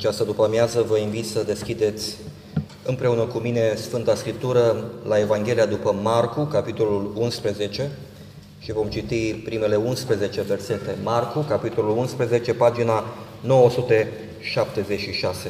această după-amiază vă invit să deschideți împreună cu mine Sfânta Scriptură la Evanghelia după Marcu, capitolul 11, și vom citi primele 11 versete. Marcu, capitolul 11, pagina 976.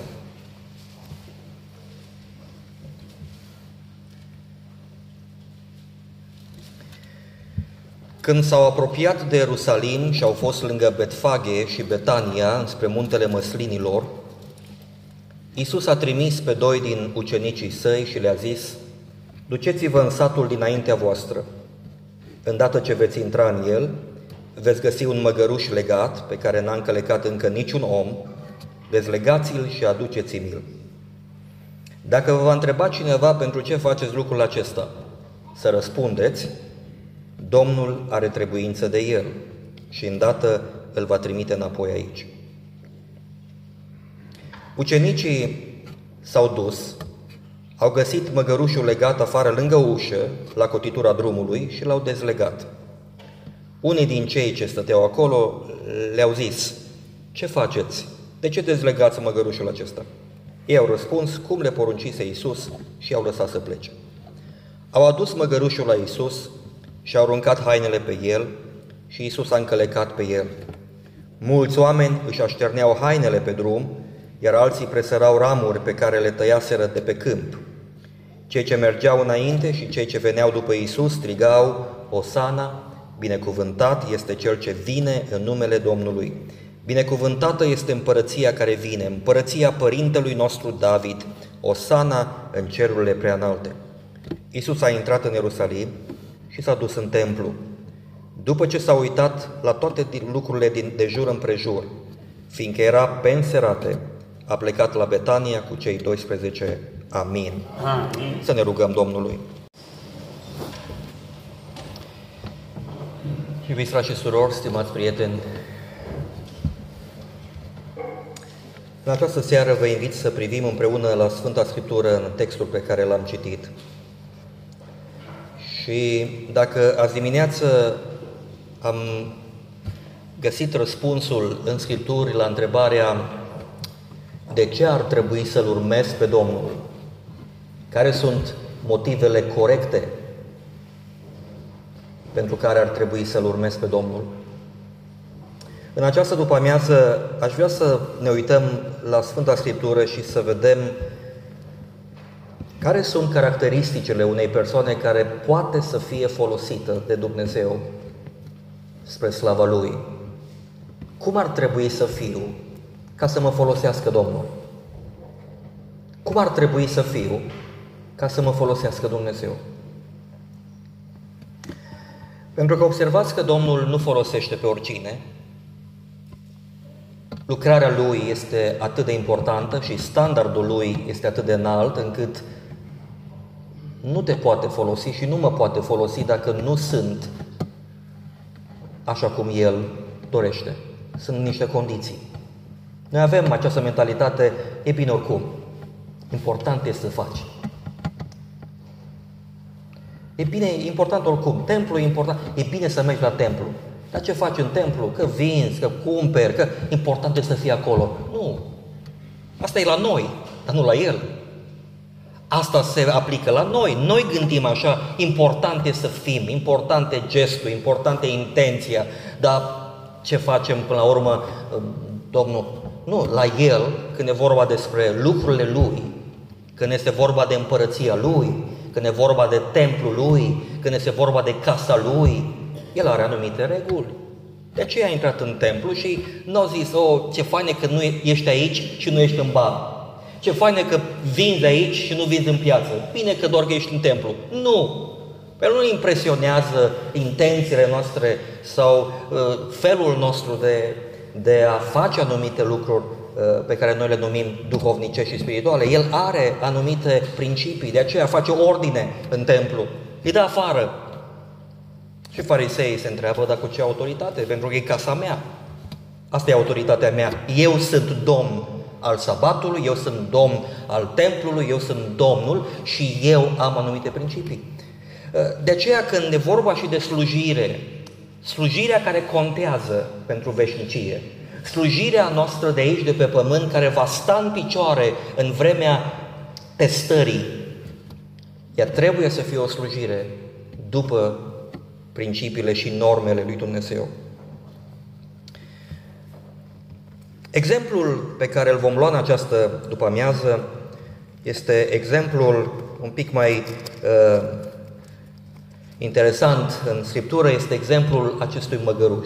Când s-au apropiat de Ierusalim și au fost lângă Betfage și Betania, spre muntele Măslinilor, Iisus a trimis pe 2 din ucenicii săi și le-a zis: duceți-vă în satul dinaintea voastră. Îndată ce veți intra în el, veți găsi un măgăruș legat, pe care n-a încălecat încă niciun om, dezlegați-l și aduceți-mi-l. Dacă vă va întreba cineva pentru ce faceți lucrul acesta, să răspundeți: Domnul are trebuință de el și îndată îl va trimite înapoi aici. Ucenicii s-au dus, au găsit măgărușul legat afară lângă ușă, la cotitura drumului, și l-au dezlegat. Unii din cei ce stăteau acolo le-au zis: ce faceți? De ce dezlegați măgărușul acesta? Ei au răspuns cum le poruncise Iisus și i-au lăsat să plece. Au adus măgărușul la Iisus și au aruncat hainele pe el și Iisus a încălecat pe el. Mulți oameni își așterneau hainele pe drum, iar alții presărau ramuri pe care le tăiaseră de pe câmp. Cei ce mergeau înainte și cei ce veneau după Iisus strigau: Osana, binecuvântat este cel ce vine în numele Domnului. Binecuvântată este împărăția care vine, împărăția părintelui nostru David, Osana în cerurile preanalte. Iisus a intrat în Ierusalim și s-a dus în templu. După ce s-a uitat la toate lucrurile de jur împrejur, fiindcă era penserate, a plecat la Betania cu cei 12. Amin. Amin. Să ne rugăm Domnului. Iubiți frați și surori, stimați prieteni, în această seară vă invit să privim împreună la Sfânta Scriptură în textul pe care l-am citit. Și dacă azi dimineață am găsit răspunsul în Scripturi la întrebarea de ce ar trebui să-L urmez pe Domnul, care sunt motivele corecte pentru care ar trebui să-L urmez pe Domnul, în această după-amiază aș vrea să ne uităm la Sfânta Scriptură și să vedem care sunt caracteristicile unei persoane care poate să fie folosită de Dumnezeu spre slava Lui. Cum ar trebui să fiu ca să mă folosească Domnul? Cum ar trebui să fiu ca să mă folosească Dumnezeu? Pentru că observați că Domnul nu folosește pe oricine. Lucrarea Lui este atât de importantă și standardul Lui este atât de înalt încât nu te poate folosi și nu mă poate folosi dacă nu sunt așa cum El dorește. Sunt niște condiții. Noi avem această mentalitate: e bine oricum, important este să faci. E bine, e important oricum, templul e important, e bine să mergi la templu. Dar ce faci în templu? Că vinzi, că cumperi, că important este să fii acolo. Nu. Asta e la noi, dar nu la El. Asta se aplică la noi. Noi gândim așa: important e să fim, important e gestul, important e intenția. Dar ce facem până la urmă, Domnul? Nu, la El, când e vorba despre lucrurile Lui, când este vorba de împărăția Lui, când e vorba de templul Lui, când este vorba de casa Lui, El are anumite reguli. De aceea a intrat în templu și nu a zis: ce fain e că nu ești aici și nu ești în bar. Ce fain e că vinzi aici și nu vinzi în piață. Bine că doar că ești în templu. Nu! Pe nu impresionează intențiile noastre sau felul nostru de a face anumite lucruri pe care noi le numim duhovnicești și spirituale. El are anumite principii, de aceea face ordine în templu. Îi dă afară. Și fariseii se întreabă: dar cu ce autoritate? Pentru că e casa mea. Asta e autoritatea mea. Eu sunt domn al sabatului, eu sunt domn al templului, eu sunt domnul și eu am anumite principii. De aceea când e vorba și de slujire, slujirea care contează pentru veșnicie, Slujirea noastră de aici, de pe pământ, care va sta în picioare în vremea testării, ea trebuie să fie o slujire după principiile și normele lui Dumnezeu. Exemplul pe care îl vom lua în această după-amiază este exemplul un pic mai interesant în Scriptură, este exemplul acestui măgăruș.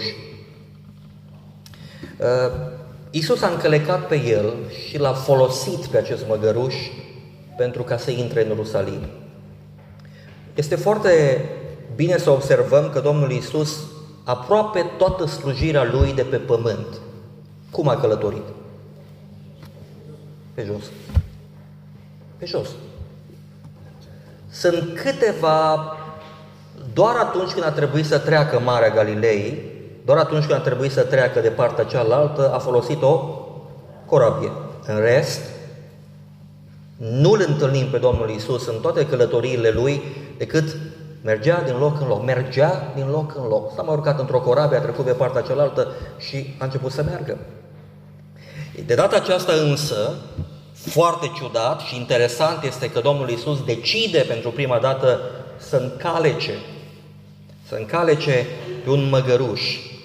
Iisus a încălecat pe el și l-a folosit pe acest măgăruș pentru ca să intre în Ierusalim. Este foarte bine să observăm că Domnul Iisus, aproape toată slujirea Lui de pe pământ, cum a călătorit? Pe jos. Pe jos. Sunt câteva, doar atunci când a trebuit să treacă Marea Galilei, doar atunci când a trebuit să treacă de partea cealaltă, a folosit o corabie. În rest, nu-L întâlnim pe Domnul Iisus în toate călătoriile Lui, decât mergea din loc în loc, mergea din loc în loc. S-a mai urcat într-o corabie, a trecut pe partea cealaltă și a început să meargă. De data aceasta însă, foarte ciudat și interesant este că Domnul Iisus decide pentru prima dată să încalece pe un măgăruș.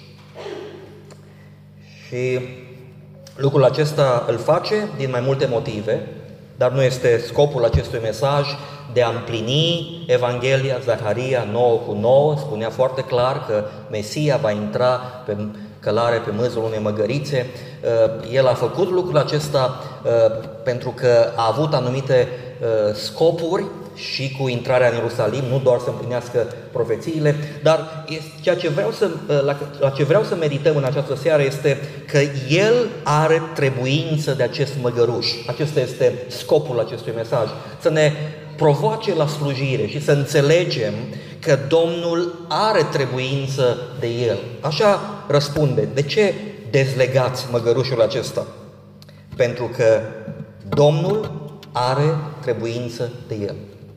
Și lucrul acesta îl face din mai multe motive, dar nu este scopul acestui mesaj de a împlini Evanghelia. Zaharia 9:9 spunea foarte clar că Mesia va intra pe călare pe măzul unei măgărițe. El a făcut lucrul acesta pentru că a avut anumite scopuri și cu intrarea în Ierusalim, nu doar să împlinească profețiile, dar la ce vreau să medităm în această seară este că El are trebuință de acest măgăruș. Acesta este scopul acestui mesaj, să ne provoace la slujire și să înțelegem că Domnul are trebuință de El. Așa răspunde. De ce dezlegați măgărușul acesta? Pentru că Domnul are trebuință de El.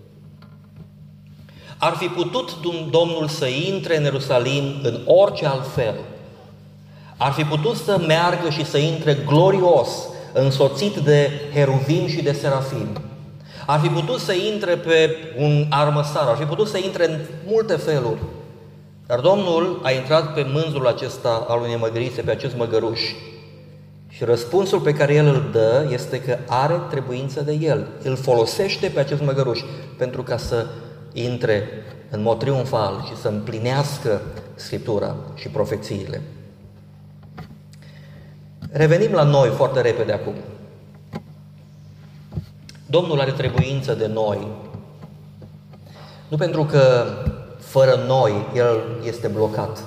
Ar fi putut Domnul să intre în Ierusalim în orice alt fel. Ar fi putut să meargă și să intre glorios, însoțit de heruvim și de serafim. Ar fi putut să intre pe un armăsar, ar fi putut să intre în multe feluri. Dar Domnul a intrat pe mânzul acesta al unei măgărițe, pe acest măgăruș. Și răspunsul pe care El îl dă este că are trebuință de El. Îl folosește pe acest măgăruș pentru ca să intre în mod triumfal și să împlinească Scriptura și profețiile. Revenim la noi foarte repede acum. Domnul are trebuință de noi, nu pentru că fără noi El este blocat.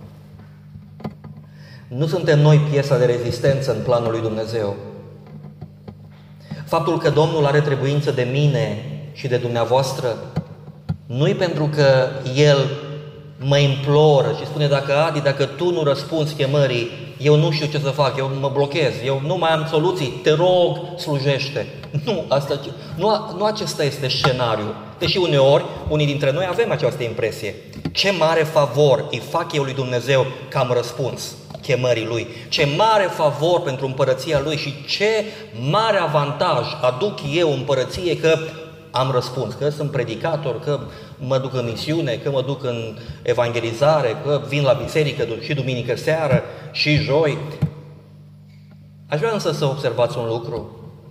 Nu suntem noi piesa de rezistență în planul lui Dumnezeu. Faptul că Domnul are trebuință de mine și de dumneavoastră nu-i pentru că El mă imploră și spune: dacă tu nu răspunzi chemării, eu nu știu ce să fac, eu mă blochez, eu nu mai am soluții, te rog, slujește. Nu acesta este scenariul. Deși uneori, unii dintre noi avem această impresie. Ce mare favor îi fac eu lui Dumnezeu că am răspuns chemării Lui. Ce mare favor pentru împărăția Lui și ce mare avantaj aduc eu împărăției că am răspuns, că sunt predicator, că mă duc în misiune, că mă duc în evangelizare, că vin la biserică și duminică seară și joi. Aș vrea însă să observați un lucru,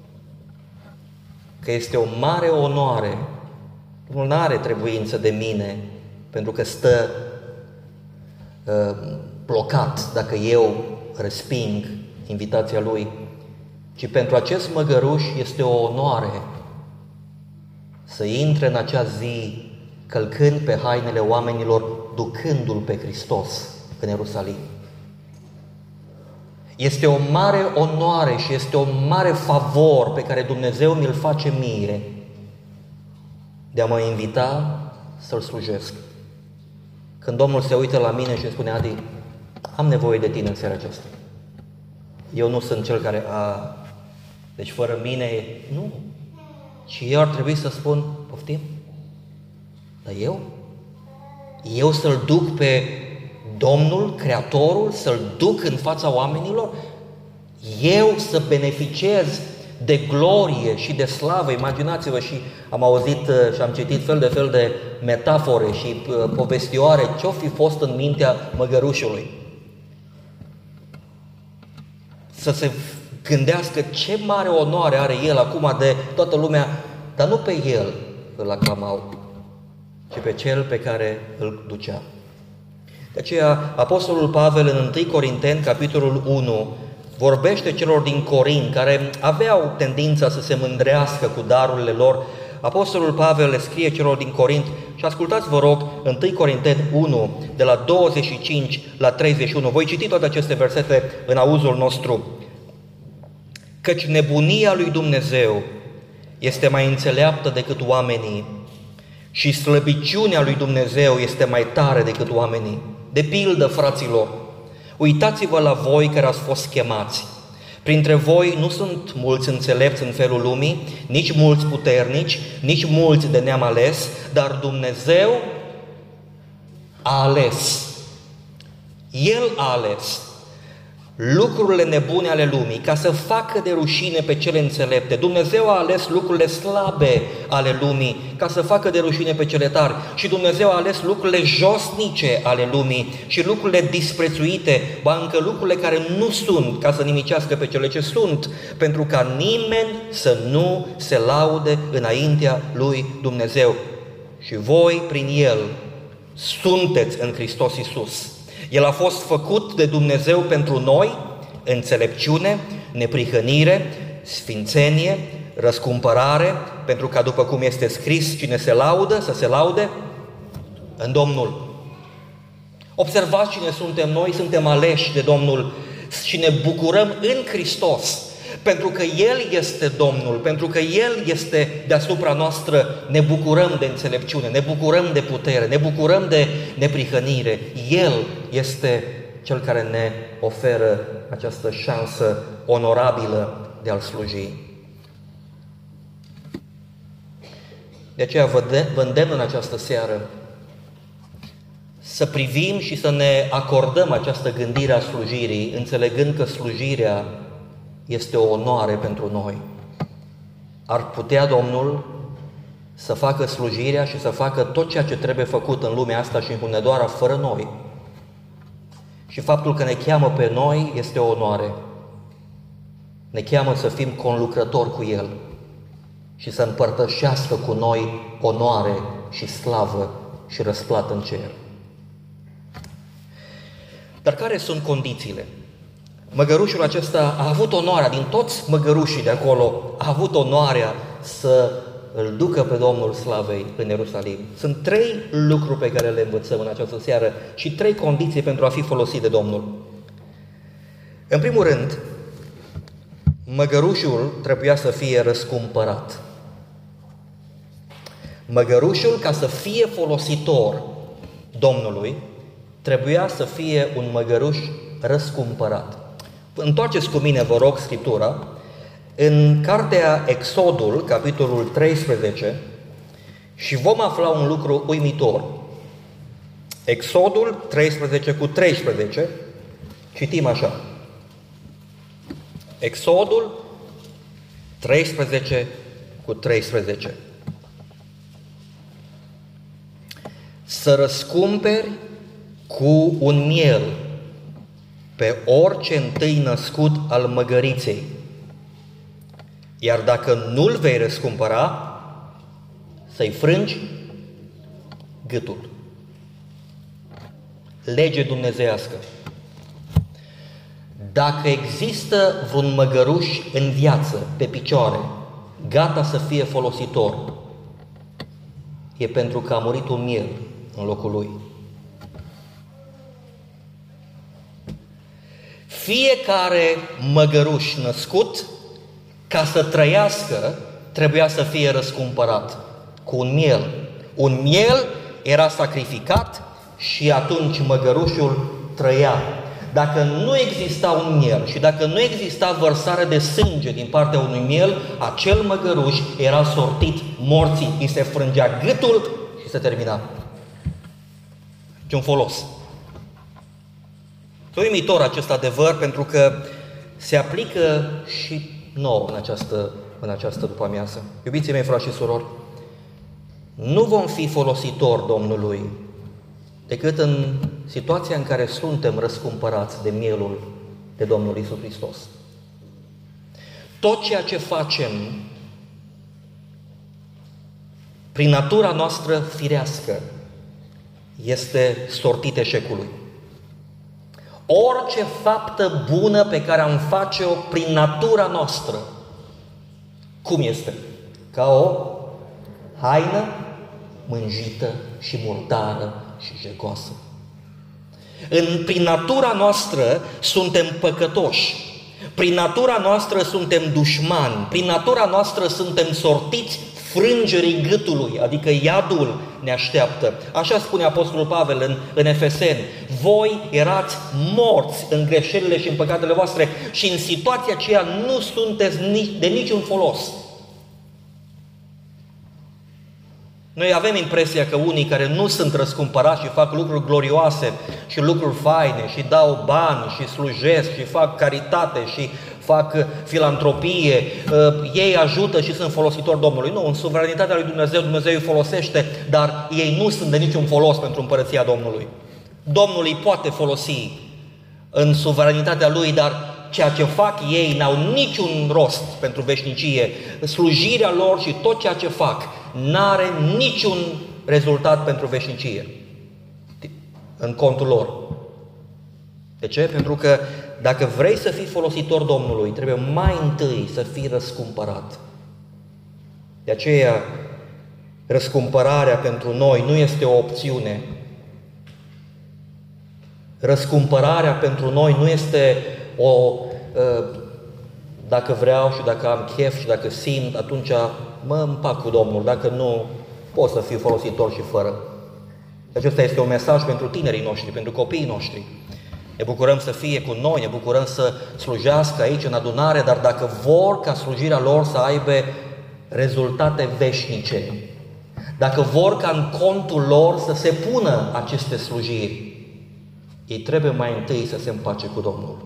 că este o mare onoare. Domnul nu are trebuință de mine pentru că stă blocat dacă eu resping invitația Lui, ci pentru acest măgăruș este o onoare să intre în acea zi călcând pe hainele oamenilor, ducându-L pe Hristos în Ierusalim. Este o mare onoare și este o mare favor pe care Dumnezeu mi-l face mie de a mă invita să-L slujesc. Când Domnul se uită la mine și îmi spune: Adi, am nevoie de tine în seara aceasta. Eu nu sunt cel care deci fără mine, nu. Și eu ar trebui să spun: poftim? Dar eu să-L duc pe Domnul, Creatorul, să-L duc în fața oamenilor? Eu să beneficiez de glorie și de slavă. Imaginați-vă, și am auzit și am citit fel de metafore și povestioare ce-o fi fost în mintea măgărușului. Să se gândească ce mare onoare are el acum de toată lumea, dar nu pe el îl aclamau, ci pe cel pe care îl ducea. De aceea, Apostolul Pavel în 1 Corinteni, capitolul 1, vorbește celor din Corint, care aveau tendința să se mândrească cu darurile lor. Apostolul Pavel le scrie celor din Corint și ascultați, vă rog, 1 Corinteni 1, de la 25 la 31. Voi citi toate aceste versete în auzul nostru. Căci nebunia lui Dumnezeu este mai înțeleaptă decât oamenii și slăbiciunea lui Dumnezeu este mai tare decât oamenii. De pildă, fraților, uitați-vă la voi care ați fost chemați. Printre voi nu sunt mulți înțelepți în felul lumii, nici mulți puternici, nici mulți de neam ales, dar Dumnezeu a ales. El a ales lucrurile nebune ale lumii ca să facă de rușine pe cele înțelepte. Dumnezeu a ales lucrurile slabe ale lumii ca să facă de rușine pe cele tari. Și Dumnezeu a ales lucrurile josnice ale lumii și lucrurile disprețuite, ba încă lucrurile care nu sunt, ca să nimicească pe cele ce sunt, pentru ca nimeni să nu se laude înaintea lui Dumnezeu. Și voi, prin El, sunteți în Hristos Iisus. El a fost făcut de Dumnezeu pentru noi înțelepciune, neprihănire, sfințenie, răscumpărare, pentru ca, după cum este scris, cine se laudă, să se laude în Domnul. Observați cine suntem noi, suntem aleși de Domnul și ne bucurăm în Hristos, pentru că El este Domnul, pentru că El este deasupra noastră, ne bucurăm de înțelepciune, ne bucurăm de putere, ne bucurăm de neprihănire. El este Cel care ne oferă această șansă onorabilă de a-L sluji. De aceea vă îndemn în această seară să privim și să ne acordăm această gândire a slujirii, înțelegând că slujirea este o onoare pentru noi. Ar putea Domnul să facă slujirea și să facă tot ceea ce trebuie făcut în lumea asta și în Hunedoara fără noi. Și faptul că ne cheamă pe noi este o onoare. Ne cheamă să fim conlucrători cu El și să împărtășească cu noi onoare și slavă și răsplată în cer. Dar care sunt condițiile? Măgărușul acesta a avut onoarea, din toți măgărușii de acolo, a avut onoarea să îl ducă pe Domnul Slavei în Ierusalim. Sunt 3 lucruri pe care le învățăm în această seară și 3 condiții pentru a fi folosit de Domnul. În primul rând, măgărușul trebuia să fie răscumpărat. Măgărușul, ca să fie folositor Domnului, trebuia să fie un măgăruș răscumpărat. Întoarceți cu mine, vă rog, Scriptura, în cartea Exodul, capitolul 13, și vom afla un lucru uimitor. Exodul 13 cu 13, citim așa. Exodul 13 cu 13. Să răscumperi cu un miel pe orice întâi născut al măgăriței, iar dacă nu-l vei răscumpăra, să-i frângi gâtul. Lege dumnezeiască. Dacă există vreun măgăruș în viață, pe picioare, gata să fie folositor, e pentru că a murit un miel în locul lui. Fiecare măgăruș născut, ca să trăiască, trebuia să fie răscumpărat cu un miel. Un miel era sacrificat și atunci măgărușul trăia. Dacă nu exista un miel și dacă nu exista vărsare de sânge din partea unui miel, acel măgăruș era sortit morții, îi se frângea gâtul și se termina. Ce un folos. Este uimitor acest adevăr, pentru că se aplică și nouă în această după-amiază. Iubiții mei, frați și surori, nu vom fi folositori Domnului decât în situația în care suntem răscumpărați de mielul de Domnul Iisus Hristos. Tot ceea ce facem prin natura noastră firească este sortit eșecului. Orice faptă bună pe care am face-o prin natura noastră, cum este? Ca o haină mânjită și murdară și jegoasă. Prin natura noastră suntem păcătoși, prin natura noastră suntem dușmani, prin natura noastră suntem sortiți frângerii gâtului, adică iadul ne așteaptă. Așa spune Apostolul Pavel în Efeseni: voi erați morți în greșelile și în păcatele voastre și în situația aceea nu sunteți de niciun folos. Noi avem impresia că unii care nu sunt răscumpărați și fac lucruri glorioase și lucruri faine și dau bani și slujesc și fac caritate și fac filantropie, ei ajută și sunt folositori Domnului. Nu, în suveranitatea lui Dumnezeu, Dumnezeu îi folosește, dar ei nu sunt de niciun folos pentru împărăția Domnului. Domnul îi poate folosi în suveranitatea lui, dar ceea ce fac ei n-au niciun rost pentru veșnicie. Slujirea lor și tot ceea ce fac n-are niciun rezultat pentru veșnicie în contul lor. De ce? Pentru că dacă vrei să fii folositor Domnului, trebuie mai întâi să fii răscumpărat. De aceea, răscumpărarea pentru noi nu este o opțiune. Răscumpărarea pentru noi nu este dacă vreau și dacă am chef și dacă simt, atunci mă împac cu Domnul. Dacă nu, pot să fiu folositor și fără. Acesta este un mesaj pentru tinerii noștri, pentru copiii noștri. Ne bucurăm să fie cu noi, ne bucurăm să slujească aici în adunare, dar dacă vor ca slujirea lor să aibă rezultate veșnice, dacă vor ca în contul lor să se pună aceste slujiri, ei trebuie mai întâi să se împace cu Domnul.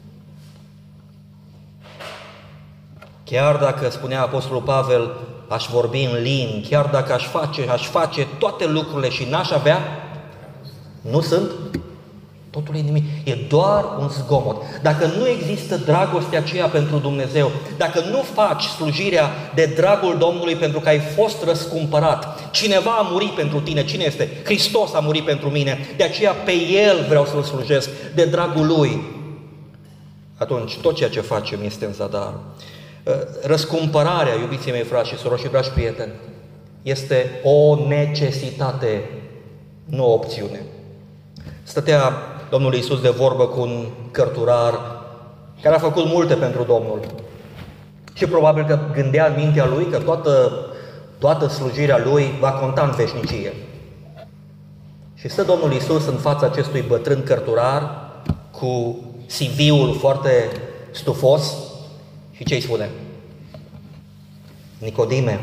Chiar dacă, spunea Apostolul Pavel, aș vorbi în limbi, chiar dacă aș face toate lucrurile și n-aș avea, nu sunt, totul e nimic, e doar un zgomot. Dacă nu există dragostea aceea pentru Dumnezeu, dacă nu faci slujirea de dragul Domnului pentru că ai fost răscumpărat, cineva a murit pentru tine, cine este? Hristos a murit pentru mine, de aceea pe El vreau să-L slujesc, de dragul Lui, atunci tot ceea ce facem este în zadar. Răscumpărarea, iubiții mei frați și surori și dragi prieteni, este o necesitate, nu o opțiune. Stătea Domnul Iisus de vorbă cu un cărturar care a făcut multe pentru Domnul și probabil că gândea în mintea lui că toată slujirea lui va conta în veșnicie. Și stă Domnul Iisus în fața acestui bătrân cărturar cu CV-ul foarte stufos și ce îi spune? Nicodime,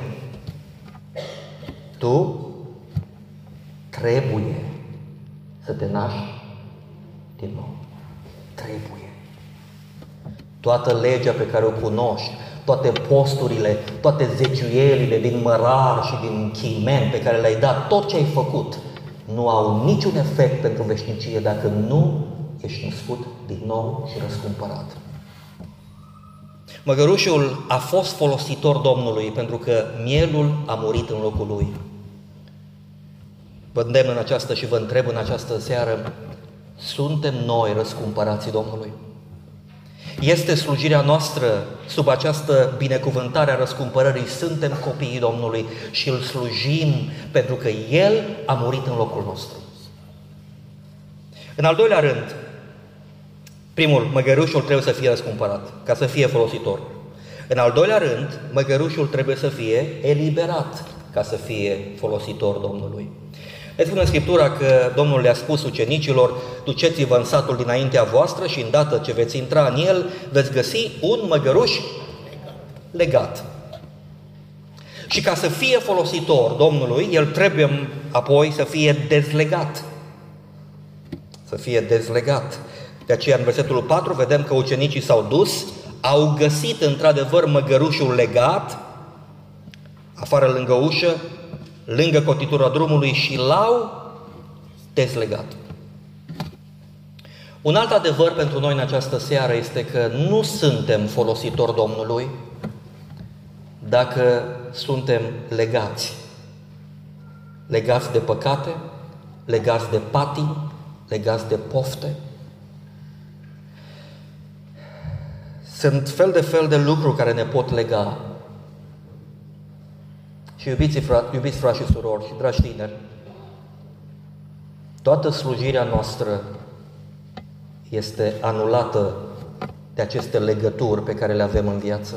tu trebuie să te naști din nou. Trebuie. Toată legea pe care o cunoști, toate posturile, toate zeciuielile din mărar și din chimen pe care le-ai dat, tot ce ai făcut, nu au niciun efect pentru veșnicie dacă nu ești născut din nou și răscumpărat. Măgărușul a fost folositor Domnului pentru că mielul a murit în locul lui. Vă îndemn în această și vă întreb în această seară, suntem noi răscumpărații Domnului? Este slujirea noastră sub această binecuvântare a răscumpărării? Suntem copiii Domnului și îl slujim pentru că El a murit în locul nostru. În al doilea rând, primul, măgărușul trebuie să fie răscumpărat, ca să fie folositor. În al doilea rând, măgărușul trebuie să fie eliberat, ca să fie folositor Domnului. Ne spune Scriptura că Domnul le-a spus ucenicilor, duceți-vă în satul dinaintea voastră și îndată ce veți intra în el, veți găsi un măgăruș legat. Și ca să fie folositor Domnului, el trebuie apoi să fie dezlegat. Să fie dezlegat. De aceea, în versetul 4, vedem că ucenicii s-au dus, au găsit într-adevăr măgărușul legat, afară lângă ușă, lângă cotitura drumului și l-au dezlegat. Un alt adevăr pentru noi în această seară este că nu suntem folositori Domnului dacă suntem legați. Legați de păcate, legați de patii, legați de pofte. Sunt fel de lucruri care ne pot lega. Și iubiți frați și surori și dragi tineri, toată slujirea noastră este anulată de aceste legături pe care le avem în viață.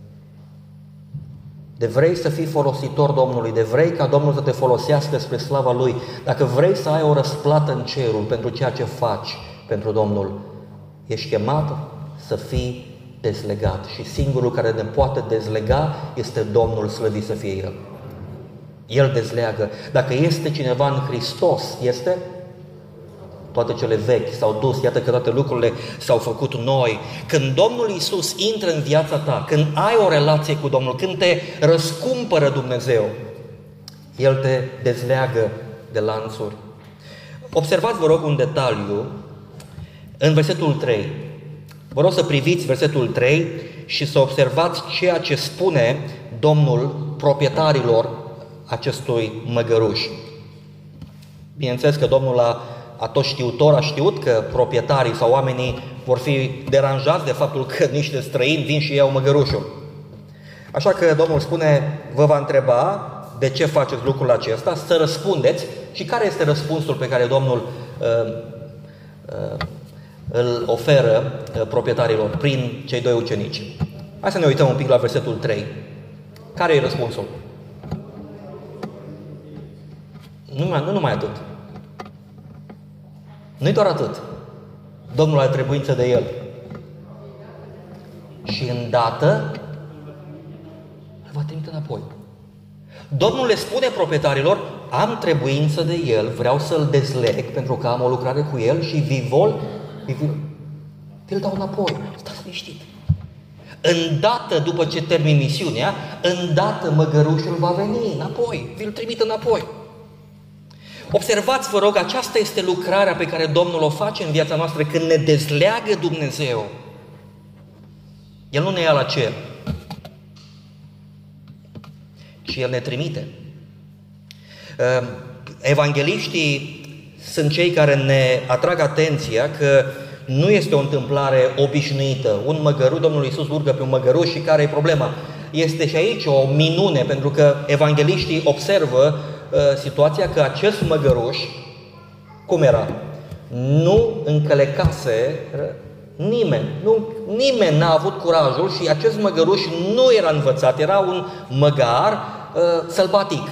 De vrei să fii folositor Domnului, de vrei ca Domnul să te folosească spre slava Lui, dacă vrei să ai o răsplată în cerul pentru ceea ce faci pentru Domnul, ești chemat să fii dezlegat. Și singurul care ne poate dezlega este Domnul, slăvit să fie El. El dezleagă. Dacă este cineva în Hristos, este... Toate cele vechi s-au dus, iată că toate lucrurile s-au făcut noi. Când Domnul Iisus intră în viața ta, când ai o relație cu Domnul, când te răscumpără Dumnezeu, El te dezleagă de lanțuri. Observați, vă rog, un detaliu în versetul 3. Vă rog să priviți versetul 3 și să observați ceea ce spune Domnul proprietarilor acestui măgăruș. Bineînțeles că Domnul atotștiutor a știut că proprietarii sau oamenii vor fi deranjați de faptul că niște străini vin și iau măgărușul. Așa că Domnul spune, vă va întreba de ce faceți lucrul acesta, să răspundeți. Și care este răspunsul pe care Domnul îl oferă proprietarilor prin cei doi ucenici? Hai să ne uităm un pic la versetul 3. Care e răspunsul? Nu numai atât. Nu-i doar atât. Domnul are trebuință de el. Și îndată îl va trimite înapoi. Domnul le spune proprietarilor, am trebuință de el, vreau să-l dezleg pentru că am o lucrare cu el și vi-l dau înapoi. Stați liniștit. Îndată după ce termin misiunea, îndată măgărușul va veni înapoi, vi-l trimit înapoi. Observați, vă rog, aceasta este lucrarea pe care Domnul o face în viața noastră când ne dezleagă Dumnezeu. El nu ne ia la cer, ci El ne trimite. Evangeliștii sunt cei care ne atrag atenția că nu este o întâmplare obișnuită. Un măgăruș, Domnul Iisus urcă pe un măgăruș și care e problema? Este și aici o minune, pentru că evangeliștii observă situația că acest măgăruș, cum era? Nu încălecase nimeni n-a avut curajul și acest măgăruș nu era învățat, era un măgar sălbatic.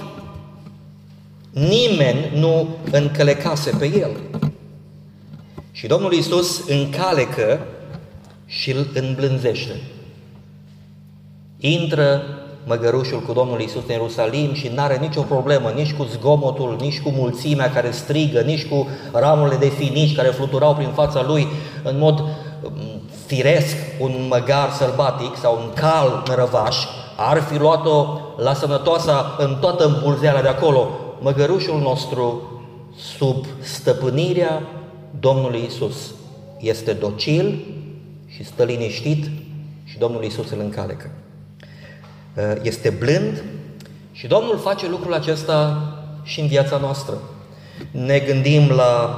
Nimeni nu încălecase pe el. Și Domnul Iisus încalecă și îl îmblânzește. Intră măgărușul cu Domnul Iisus în Ierusalim și n-are nicio problemă, nici cu zgomotul, nici cu mulțimea care strigă, nici cu ramurile de finici care fluturau prin fața lui în mod firesc. Un măgar sălbatic sau un cal nărăvaș ar fi luat-o la sănătoasa în toată îmbulzeala de acolo. Măgărușul nostru, sub stăpânirea Domnului Iisus, este docil și stă liniștit și Domnul Iisus îl încalecă. Este blând și Domnul face lucrul acesta și în viața noastră. Ne gândim la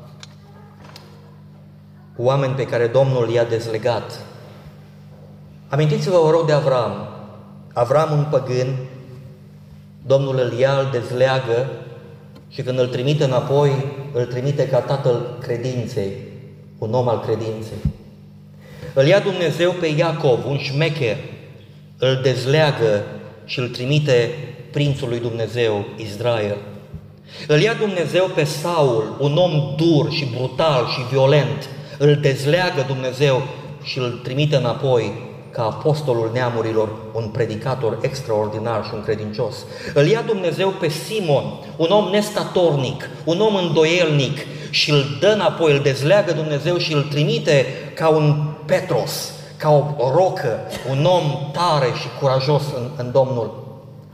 oameni pe care Domnul i-a dezlegat. Amintiți-vă, vă rog, de Avram. Avram, un păgân, Domnul îl ia, îl dezleagă și când îl trimite înapoi, îl trimite ca tatăl credinței, un om al credinței. Îl ia Dumnezeu pe Iacov, un șmecher, îl dezleagă și îl trimite prințul lui Dumnezeu, Israel. Îl ia Dumnezeu pe Saul, un om dur și brutal și violent, îl dezleagă Dumnezeu și îl trimite înapoi ca apostolul neamurilor, un predicator extraordinar și un credincios. Îl ia Dumnezeu pe Simon, un om nestatornic, un om îndoielnic și îl dă înapoi, îl dezleagă Dumnezeu și îl trimite ca un Petros, ca o rocă, un om tare și curajos în Domnul.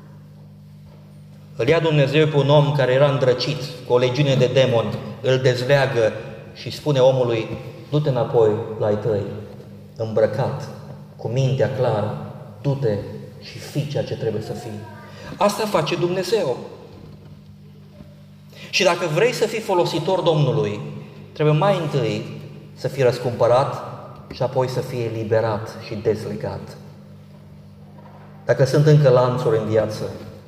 Îl ia Dumnezeu pe un om care era îndrăcit cu o legiune de demoni, îl dezleagă și spune omului: du-te înapoi la ai tăi, îmbrăcat, cu mintea clară, du-te și fii ceea ce trebuie să fii. Asta face Dumnezeu. Și dacă vrei să fii folositor Domnului, trebuie mai întâi să fii răscumpărat și apoi să fii eliberat și dezlegat. Dacă sunt încă lanțuri în viață,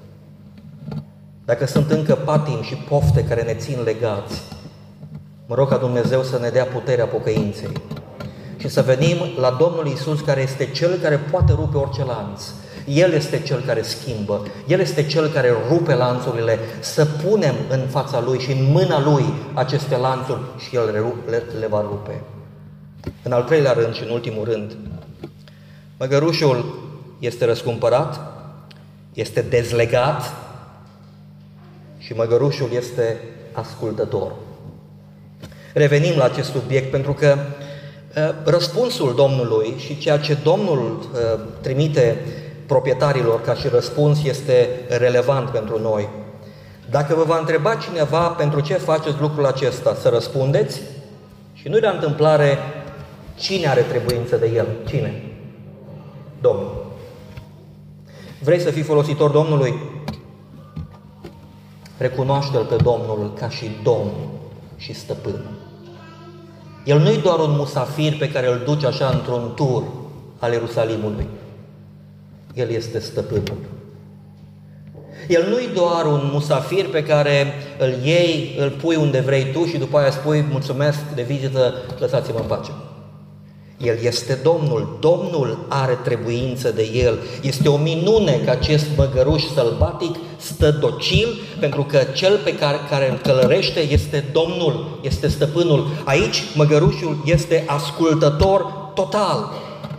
dacă sunt încă patimi și pofte care ne țin legați, mă rog ca Dumnezeu să ne dea puterea pocăinței și să venim la Domnul Iisus, care este Cel care poate rupe orice lanț. El este Cel care schimbă, El este Cel care rupe lanțurile, să punem în fața Lui și în mâna Lui aceste lanțuri și El le va rupe. În al treilea rând și în ultimul rând, măgărușul este răscumpărat, este dezlegat și măgărușul este ascultător. Revenim la acest subiect pentru că răspunsul Domnului și ceea ce Domnul trimite proprietarilor ca și răspuns este relevant pentru noi. Dacă vă va întreba cineva pentru ce faceți lucrul acesta, să răspundeți și nu-i la întâmplare cine are trebuință de el. Cine? Domnul. Vrei să fii folositor Domnului? Recunoaște-L pe Domnul ca și Domn și Stăpân. El nu-i doar un musafir pe care îl duci așa într-un tur al Ierusalimului. El este Stăpânul. El nu-i doar un musafir pe care îl iei, îl pui unde vrei tu și după aia spui: mulțumesc de vizită, lăsați-mă în pace. El este Domnul. Domnul are trebuință de el. Este o minune că acest măgăruș sălbatic stă docil, pentru că cel pe care îl călărește este Domnul, este Stăpânul. Aici măgărușul este ascultător total.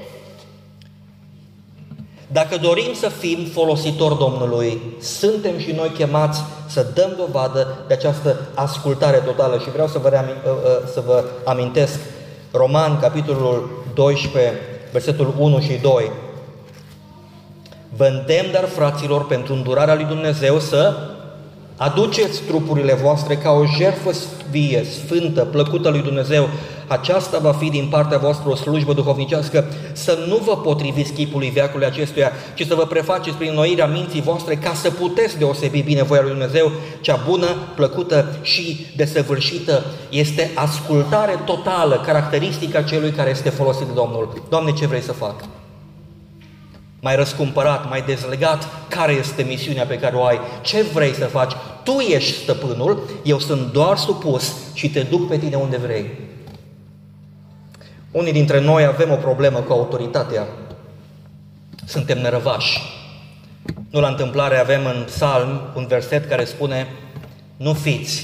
Dacă dorim să fim folositori Domnului, suntem și noi chemați să dăm dovadă de această ascultare totală. Și vreau să vă amintesc Roman, capitolul 12, versetul 1 și 2. Vă îndemn, dar, fraților, pentru îndurarea lui Dumnezeu, să aduceți trupurile voastre ca o jertfă vie, sfântă, plăcută lui Dumnezeu. Aceasta va fi din partea voastră o slujbă duhovnicească, să nu vă potriviți chipului veacului acestuia, ci să vă prefaceți prin înnoirea minții voastre, ca să puteți deosebi bine voia lui Dumnezeu, cea bună, plăcută și desăvârșită. Este ascultare totală, caracteristica celui care este folosit de Domnul. Doamne, ce vrei să fac? Mai răscumpărat, mai dezlegat, care este misiunea pe care o ai? Ce vrei să faci? Tu ești stăpânul, eu sunt doar supus și te duc pe tine unde vrei. Unii dintre noi avem o problemă cu autoritatea. Suntem nărăvași. Nu la întâmplare avem în Psalm un verset care spune: nu fiți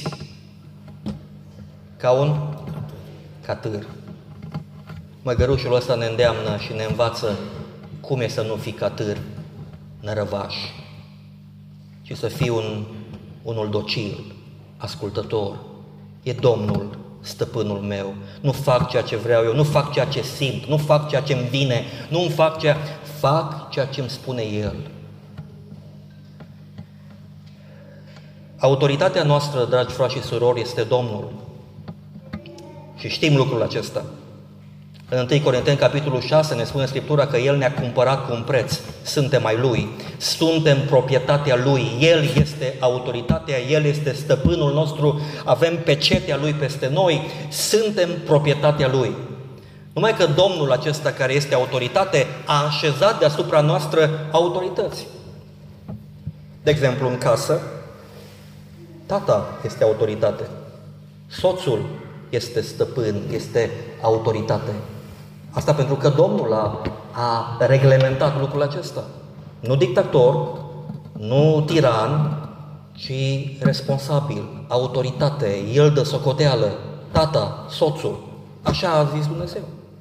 ca un catâr. Măgărușul ăsta ne îndeamnă și ne învață cum e să nu fii catâr, nărăvaș, ci să fii unul docil, ascultător. E Domnul, Stăpânul meu. Nu fac ceea ce vreau eu, nu fac ceea ce simt, nu fac ceea ce îmi vine, fac ceea ce îmi spune El. Autoritatea noastră, dragi frați și surori, este Domnul. Și știm lucrul acesta. În 1 Corinteni, capitolul 6, ne spune Scriptura că El ne-a cumpărat cu un preț. Suntem ai Lui, suntem proprietatea Lui, El este autoritatea, El este stăpânul nostru, avem pecetea Lui peste noi, suntem proprietatea Lui. Numai că Domnul acesta, care este autoritate, a așezat deasupra noastră autorități. De exemplu, în casă, tata este autoritate, soțul este stăpân, este autoritate. Asta pentru că Domnul a reglementat lucrul acesta. Nu dictator, nu tiran, ci responsabil, autoritate. El dă socoteală, tata, soțul. Așa a zis Dumnezeu.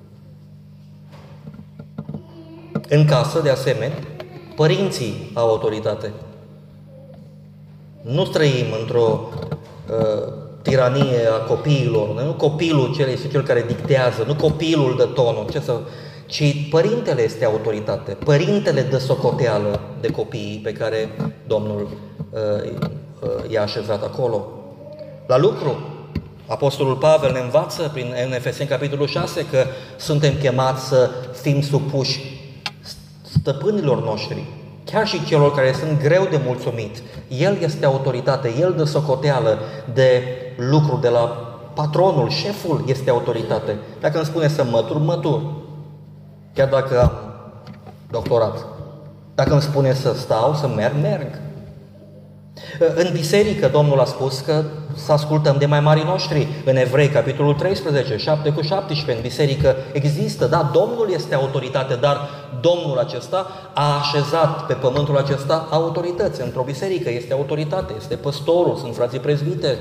În casă, de asemenea, părinții au autoritate. Nu trăim tiranie a copiilor, nu copilul cel care dictează, nu copilul dă tonul, ci părintele este autoritate. Părintele dă socoteală de copiii pe care Domnul i-a așezat acolo. La lucru, Apostolul Pavel ne învață în Efeseni capitolul 6 că suntem chemați să fim supuși stăpânilor noștri, chiar și celor care sunt greu de mulțumit. El este autoritate, el dă socoteală de lucru de la patronul, șeful este autoritate. Dacă îmi spune să mătur, chiar dacă am doctorat. Dacă îmi spune să stau, să merg. În biserică Domnul a spus că să ascultăm de mai marii noștri. În Evrei, capitolul 13, 7-17, în biserică există, da, Domnul este autoritate, dar Domnul acesta a așezat pe pământul acesta autorități. Într-o biserică este autoritate, este păstorul, sunt frații prezbiteri.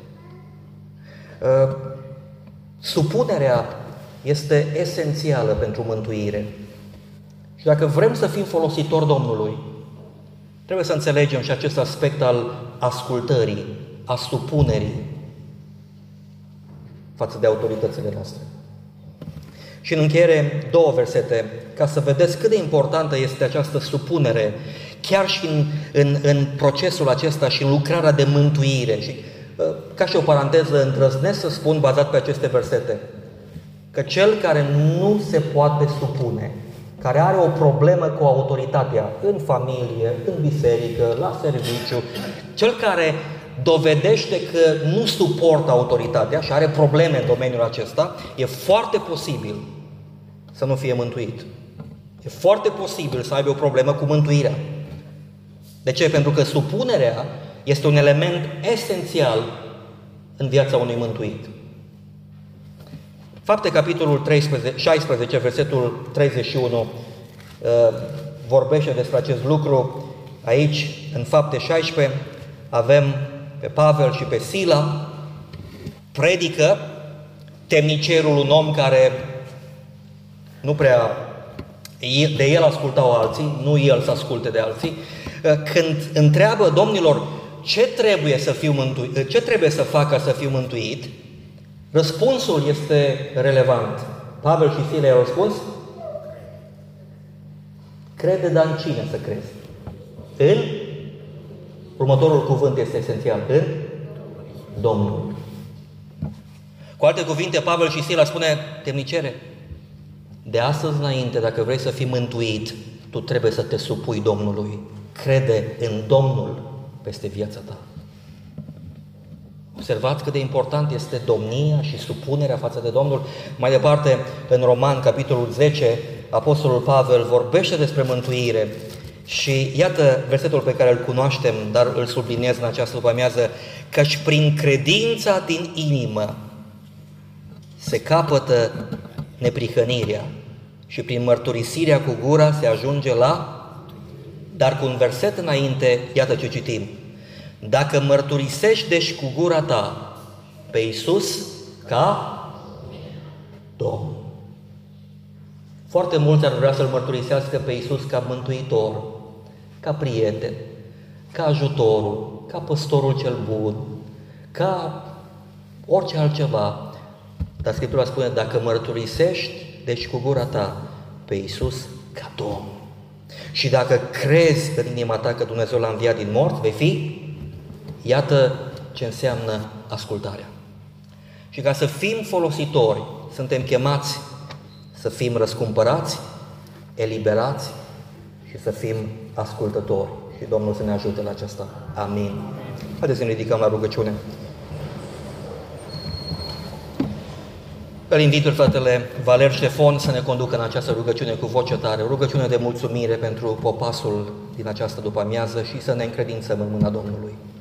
Supunerea este esențială pentru mântuire. Și dacă vrem să fim folositori Domnului, trebuie să înțelegem și acest aspect al ascultării, a supunerii față de autoritățile noastre. Și în încheiere, 2 versete, ca să vedeți cât de importantă este această supunere, chiar și în procesul acesta și în lucrarea de mântuire. Și, ca și o paranteză, îndrăznesc să spun, bazat pe aceste versete, că cel care nu se poate supune, care are o problemă cu autoritatea în familie, în biserică, la serviciu, cel care dovedește că nu suportă autoritatea și are probleme în domeniul acesta, e foarte posibil să nu fie mântuit. E foarte posibil să aibă o problemă cu mântuirea. De ce? Pentru că supunerea este un element esențial în viața unui mântuit. Fapte, capitolul 16, versetul 31, vorbește despre acest lucru. Aici, în Fapte 16, avem pe Pavel și pe Sila, predică temnicerul, un om care nu prea de el ascultau alții, nu el să asculte de alții, când întreabă, domnilor, ce trebuie să fac ca să fiu mântuit, răspunsul este relevant. Pavel și Sila i-au răspuns: crede, dar în cine să crezi? În următorul cuvânt este esențial: în Domnul. Cu alte cuvinte, Pavel și Sila spune: temnicere, de astăzi înainte, dacă vrei să fii mântuit, tu trebuie să te supui Domnului. Crede în Domnul peste viața ta. Observați cât de important este domnia și supunerea față de Domnul. Mai departe, în Roman, capitolul 10, Apostolul Pavel vorbește despre mântuire și iată versetul pe care îl cunoaștem, dar îl subliniez în această după-amiază: căci prin credința din inimă se capătă neprihănirea și prin mărturisirea cu gura se ajunge la... Dar cu un verset înainte, iată ce citim: dacă mărturisești deci cu gura ta pe Iisus ca Domn. Foarte mulți ar vrea să-L mărturisească pe Iisus ca mântuitor, ca prieten, ca ajutorul, ca păstorul cel bun, ca orice altceva. Dar Scriptura spune: dacă mărturisești deci cu gura ta pe Iisus ca Domn și dacă crezi în inima ta că Dumnezeu l-a înviat din morți, vei fi... Iată ce înseamnă ascultarea. Și ca să fim folositori, suntem chemați să fim răscumpărați, eliberați și să fim ascultători. Și Domnul să ne ajute la aceasta. Amin. Haideți să ne ridicăm la rugăciune. Îl invit pe fratele Valer Ștefan să ne conducă în această rugăciune cu voce tare, o rugăciune de mulțumire pentru popasul din această după-amiază și să ne încredințăm în mâna Domnului.